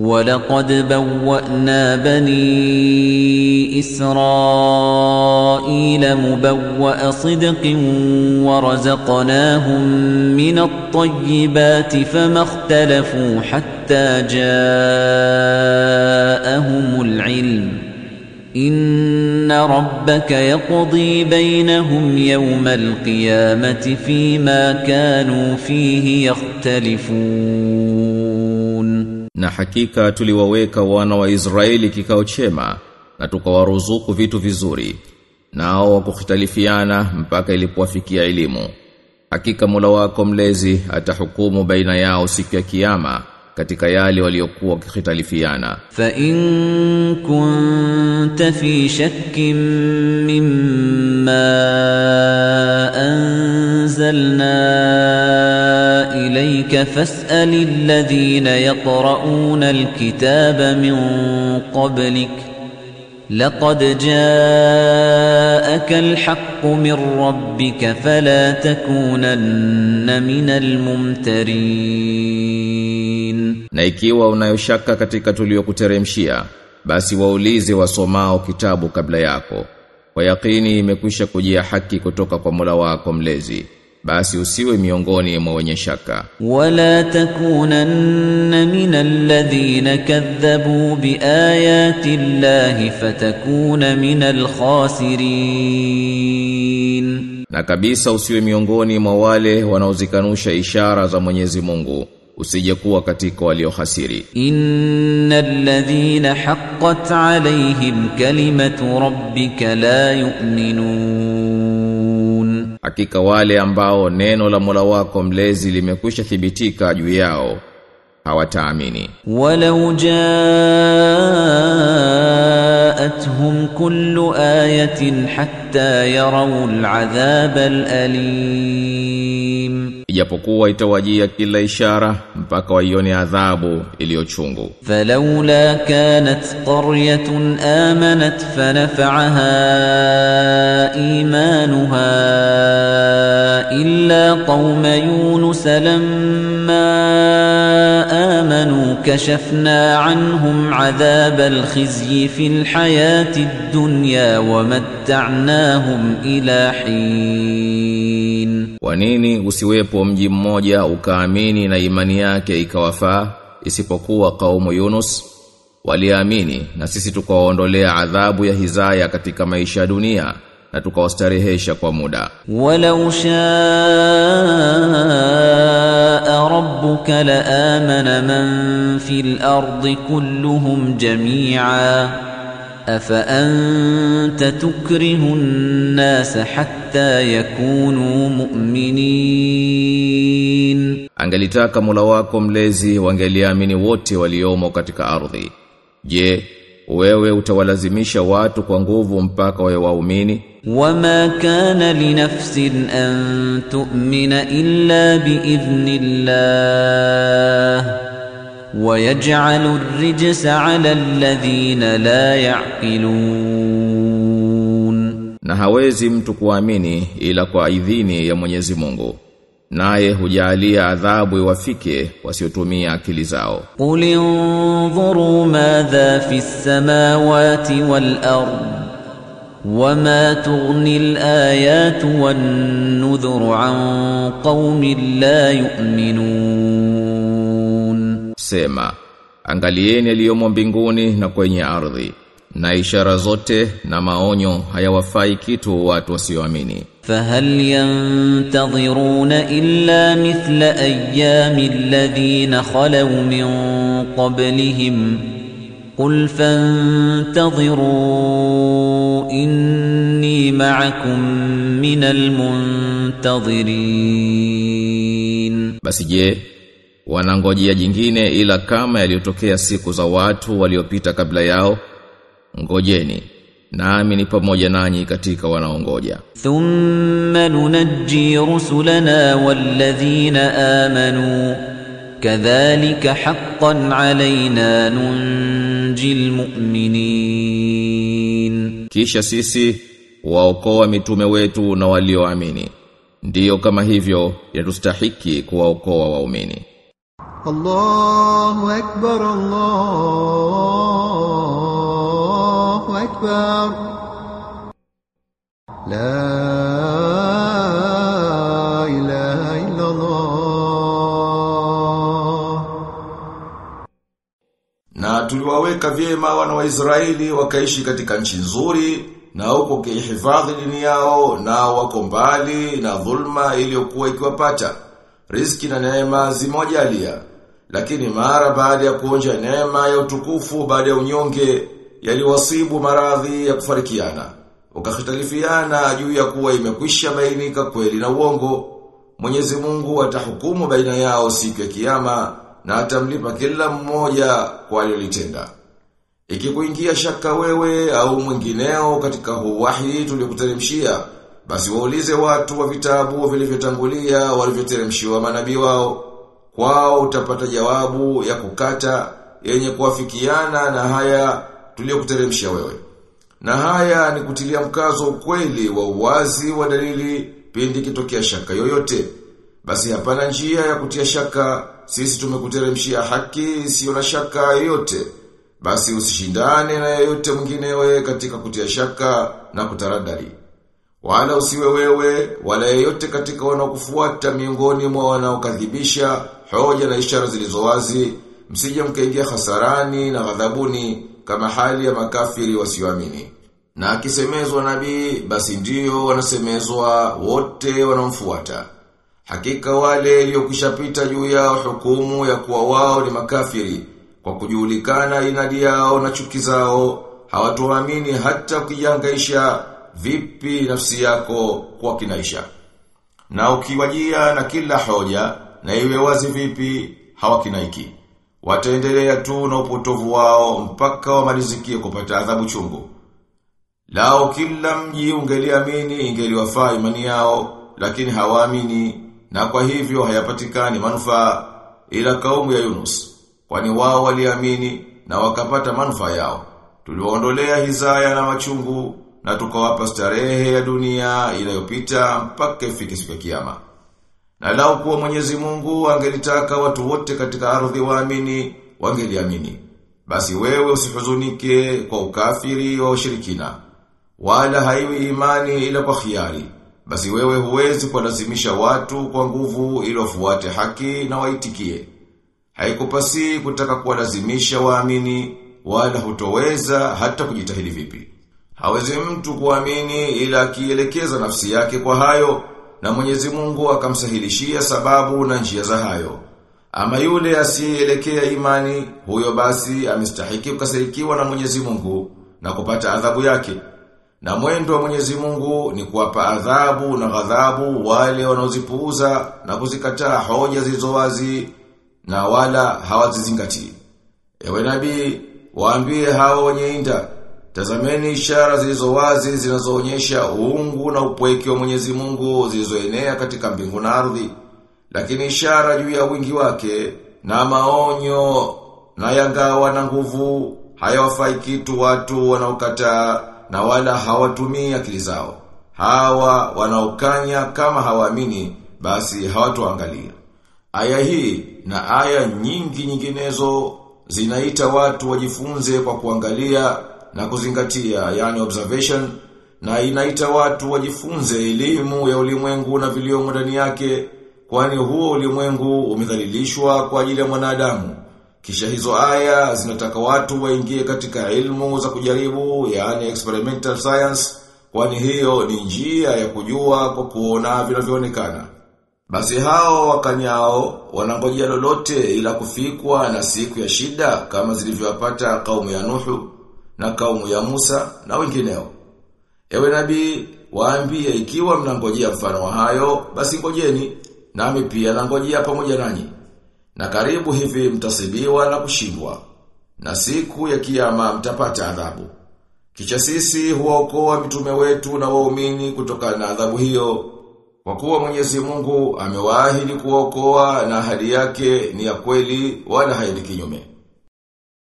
وَلَقَدْ بَوَّأْنَا بَنِي إِسْرَائِيلَ مُبَوَّأَ صِدْقٍ وَرَزَقْنَاهُم مِّنَ الطَّيِّبَاتِ فَمَا اخْتَلَفُوا حَتَّىٰ جَاءَهُمُ الْعِلْمُ إِنَّ رَبَّكَ يَقْضِي بَيْنَهُمْ يَوْمَ الْقِيَامَةِ فِيمَا كَانُوا فِيهِ يَخْتَلِفُونَ. Na hakika tuliwaweka wana wa Israeli kikao chema na tukawaruzuku vitu vizuri nao wakukhitalifiana mpaka ilipowafikia elimu. Hakika Mola wako mlezi atahukumu baina yao siku ya kiyama katika yale waliokuwa wakikhitalifiana. Fa in kunta fi shakkin mimma anzalna ilayka fas'alil ladhina yaqra'una alkitaba min qablik laqad ja'aka alhaqqu min rabbika fala takunanna minal mumtarin. Na ikiwa unayoshaka katika tuliokuteremshia basi waulize wasomao kitabu kabla yako, kwa yakini imekwisha kujia haki kutoka kwa Mola wako mlezi, basi usiwe miongoni mwa wenye shaka. Wala takunanna minal ladhina kadhabu biayati llahi fatakuna minal khasirin. Na kabisa usiwe miongoni mwa wale wanaozikanusha ishara za Mwenyezi Mungu, usije kuwa katika waliohasiri. Innal ladhina haqqat alayhim kalimatu rabbika la yu'minun. Hakika wale ambao neno la Mola wako mlezi limekwisha thibitika juu yao hawataamini. Walau ja'atuhum kullu ayatin hatta yarawul adhabal alim. Ijapokuwa itawajia kila ishara mpaka waione adhabu iliyochungu. Falawla kanat qaryatun amanat fanafa'aha imanuha illa qauma Yunus lamma amanu kashafna anhum adhabal khizyi fil hayatid dunya wa matta'nahum ila hin. Kwa nini usiwepo mji mmoja ukaamini na imani yake ikawafaa isipokuwa kaumu Yunus? Waliamini na sisi tukawaondolea adhabu ya hizaya katika maisha ya dunia na tukawastarehesha kwa muda. Walau shaa rabbuka la amana man fil ardi kulluhum jami'a afa anta tukrihu an-nasa hatta yakunu mu'minin. Angelitaka Mola wako mlezi wangeliamini wote waliomo katika ardhi. Je, wewe utawalazimisha watu kwa nguvu mpaka wawe waumini? Wama kana li nafsin an tu'mina illa bi'idhnillah wa yaj'alu ar-rijsa 'ala alladhina la ya'qilun. Na hawezi mtu kuamini ila kwa idhini ya Mwenyezi Mungu, naye hujalia adhabu iwafike wasiotumia akili zao. Qul inzuru madha fis samawati wal ard wama tughni al ayatu wan nudhuru an qaumin la yu'minun. Sema, angalieni yaliyomo mbinguni na kwenye ardhi, na ishara zote na maonyo hayawafai kitu watu wasioamini. فهل ينتظرون إلا مثل أيام الذين خلوا من قبلهم قل فانتظروا إني معكم من المنتظرين. Basi je, wanangojea jingine ila kama yaliyotokea siku za watu waliopita kabla yao? Ngojeni, nami ni pamoja nanyi katika wanaongoja. Thumma nunajji rusulana walladhina amanu kadhalika haqqan alayna nunjil mu'minin. Kisha sisi waokoa mitume wetu na walioamini, ndiyo kama hivyo yatustahiki kuwaokoa waumini. الله أكبر الله أكبر لا إله إلا الله. Na tuliwaweka vyema wana wa Israeli wakaishi katika nchi nzuri na huko kihifadhi dini yao na wako mbali na dhulma iliyokuwa ikiwapata. Riziki na neema zimojalia. Lakini mara baada ya kuonja neema ya utukufu baada ya unyonge yaliwasibu maradhi ya kufarikiana. Wakahitalifiana juu ya kuwa imekwisha bainika kweli na uongo. Mwenyezi Mungu atahukumu baina yao siku ya kiyama na atamlipa kila mmoja kwa alilotenda. Ikikuingia shaka wewe au mwingineo katika huu wahi tuliokuteremshia, basi waulize watu wa vitabu vilivyotangulia walivyoteremshiwa manabii wao. Kwao utapata jawabu ya kukata yenye kuafikiana na haya tuliokuteremshia wewe. Na haya ni kutilia mkazo ukweli wa uwazi wa dalili pindi kitokea shaka yoyote. Basi hapana njia ya kutia shaka, sisi tumekuteremshia haki isiyo na shaka yoyote. Basi usishindane na yoyote mwinginewe katika kutia shaka na kutaradari. Wala usiwe wewe wala yeyote katika wanaokufuata miongoni mwa wanaokadhibisha hoja na ishara zilizowazi, msije mkaingia hasarani na ghadhabuni kama hali ya makafiri wasioamini. Na akisemezwa nabii, basi ndio wanasemezwa wote wanaomfuata. Hakika wale iliyokishapita juu yao hukumu ya kuwa wao ni makafiri, kwa kujulikana inadi yao na chuki zao, hawatuamini hata ukijangaisha vipi nafsi yako kwa kinaisha. Na ukiwajia na kila hoja na iwe wazi vipi hawakinaiki. Wataendelea tu na upotovu wao mpaka wamalizikie kupata adhabu chungu. Lao kila mji ungeliamini ingeliwafaa imani yao, lakini hawaamini, na kwa hivyo hayapatikani manufaa ila kaumu ya Yunus. Kwani wao waliamini na wakapata manufaa yao. Tuliwaondolea hizaya na machungu na tukawapa starehe ya dunia inayopita mpaka ifike siku ya kiyama. Na lao kuwa Mwenyezi Mungu angelitaka watu wote katika ardhi waamini, wangeliamini. Basi wewe usihuzunike kwa ukafiri wa ushirikina. Wala haiwi imani ila kwa khiari. Basi wewe huwezi kuwalazimisha watu kwa nguvu ili wafuate haki na waitikie. Haikupasi kutaka kuwalazimisha waamini, wala hutoweza hata kujitahidi vipi. Hawezi mtu kuamini ila akielekeza nafsi yake kwa hayo, na Mwenyezi Mungu akamsahilishia sababu na njia za hayo. Ama yule asiyeelekea imani, huyo basi amestahiki kukasirikiwa na Mwenyezi Mungu na kupata adhabu yake. Na mwendo wa Mwenyezi Mungu ni kuwapa adhabu na ghadhabu wale wanaozipuuza na kuzikataa hoja zilizowazi na wala hawazizingatii. Ewe nabii, waambie hao wenye inda, tazameni ishara zilizowazi zinazoonyesha uungu na upweke wa Mwenyezi Mungu zilizoenea katika mbingu na ardhi. Lakini ishara juu ya wingi wake na maonyo na yangawa na nguvu hayawafai kitu watu wanaokataa na wala hawatumii akili zao. Hawa wanaokanya kama hawaamini, basi hawatoangalia. Aya hii na aya nyingi nyinginezo zinaita watu wajifunze kwa kuangalia na kuzingatia, yani observation, na inaita watu wajifunze elimu ya ulimwengu na viliomo ndani yake, kwani huo ulimwengu umedhalilishwa kwa ajili ya mwanadamu. Kisha hizo aya zinataka watu waingie katika ilmu za kujaribu, yani experimental science, kwani hiyo ni njia ya kujua kwa kuona vinavyoonekana. Basi hao wakanyao wanangojea lolote ila kufikwa na siku ya shida kama zilivyowapata kaumu ya Nuhu na kaumu ya Musa na wengineo. Ewe nabii, waambie ikiwa mnangojea mfano wa hayo, basi ngojeni, nami pia nangojea pamoja nanyi. Na karibu hivi mtasibiwa na kushindwa, na siku ya kiyama mtapata adhabu. Kisha sisi huwaokoa mitume wetu na waumini kutokana na adhabu hiyo, kwa kuwa Mwenyezi Mungu amewaahidi kuwaokoa na ahadi yake ni ya kweli wala haendi kinyume.